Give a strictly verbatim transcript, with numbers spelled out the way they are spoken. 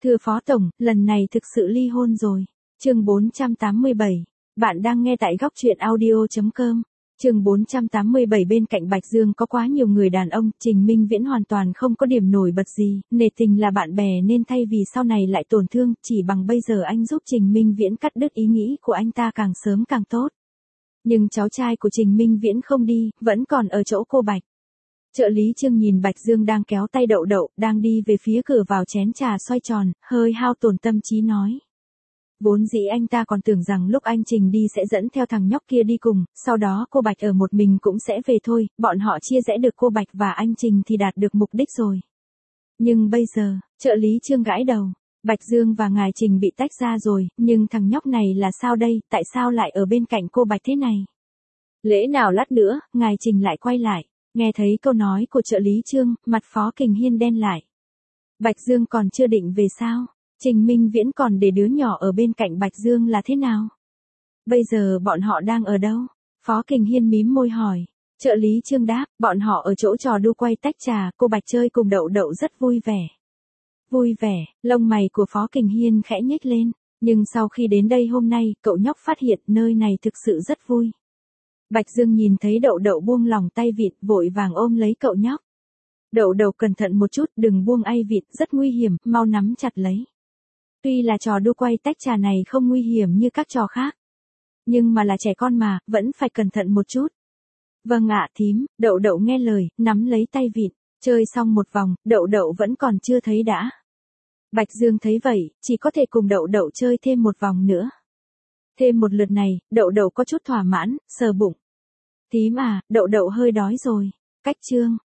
Thưa Phó Tổng, lần này thực sự ly hôn rồi. Chương bốn trăm tám mươi bảy. Bạn đang nghe tại góc truyện audio chấm com. Chương bốn trăm tám mươi bảy. Bên cạnh Bạch Dương có quá nhiều người đàn ông, Trình Minh Viễn hoàn toàn không có điểm nổi bật gì, nể tình là bạn bè nên thay vì sau này lại tổn thương, chỉ bằng bây giờ anh giúp Trình Minh Viễn cắt đứt ý nghĩ của anh ta càng sớm càng tốt. Nhưng cháu trai của Trình Minh Viễn không đi, vẫn còn ở chỗ cô Bạch. Trợ lý Trương nhìn Bạch Dương đang kéo tay Đậu Đậu, đang đi về phía cửa vào chén trà xoay tròn, hơi hao tổn tâm trí nói. Vốn dĩ anh ta còn tưởng rằng lúc anh Trình đi sẽ dẫn theo thằng nhóc kia đi cùng, sau đó cô Bạch ở một mình cũng sẽ về thôi, bọn họ chia rẽ được cô Bạch và anh Trình thì đạt được mục đích rồi. Nhưng bây giờ, trợ lý Trương gãi đầu, Bạch Dương và ngài Trình bị tách ra rồi, nhưng thằng nhóc này là sao đây, tại sao lại ở bên cạnh cô Bạch thế này? Lẽ nào lát nữa, ngài Trình lại quay lại? Nghe thấy câu nói của trợ lý Trương, mặt Phó Kình Hiên đen lại. Bạch Dương còn chưa định về sao? Trình Minh Viễn còn để đứa nhỏ ở bên cạnh Bạch Dương là thế nào? Bây giờ bọn họ đang ở đâu? Phó Kình Hiên mím môi hỏi. Trợ lý Trương đáp, bọn họ ở chỗ trò đu quay tách trà, cô Bạch chơi cùng Đậu Đậu rất vui vẻ. Vui vẻ, lông mày của Phó Kình Hiên khẽ nhếch lên, nhưng sau khi đến đây hôm nay, cậu nhóc phát hiện nơi này thực sự rất vui. Bạch Dương nhìn thấy Đậu Đậu buông lỏng tay vịt, vội vàng ôm lấy cậu nhóc. Đậu Đậu cẩn thận một chút, đừng buông ai vịt, rất nguy hiểm, mau nắm chặt lấy. Tuy là trò đu quay tách trà này không nguy hiểm như các trò khác, nhưng mà là trẻ con mà, vẫn phải cẩn thận một chút. Vâng ạ thím, Đậu Đậu nghe lời, nắm lấy tay vịt, chơi xong một vòng, Đậu Đậu vẫn còn chưa thấy đã. Bạch Dương thấy vậy, chỉ có thể cùng Đậu Đậu chơi thêm một vòng nữa. Thêm một lượt này, Đậu Đậu có chút thỏa mãn, sờ bụng. Thím à, Đậu Đậu hơi đói rồi. Cách Trương,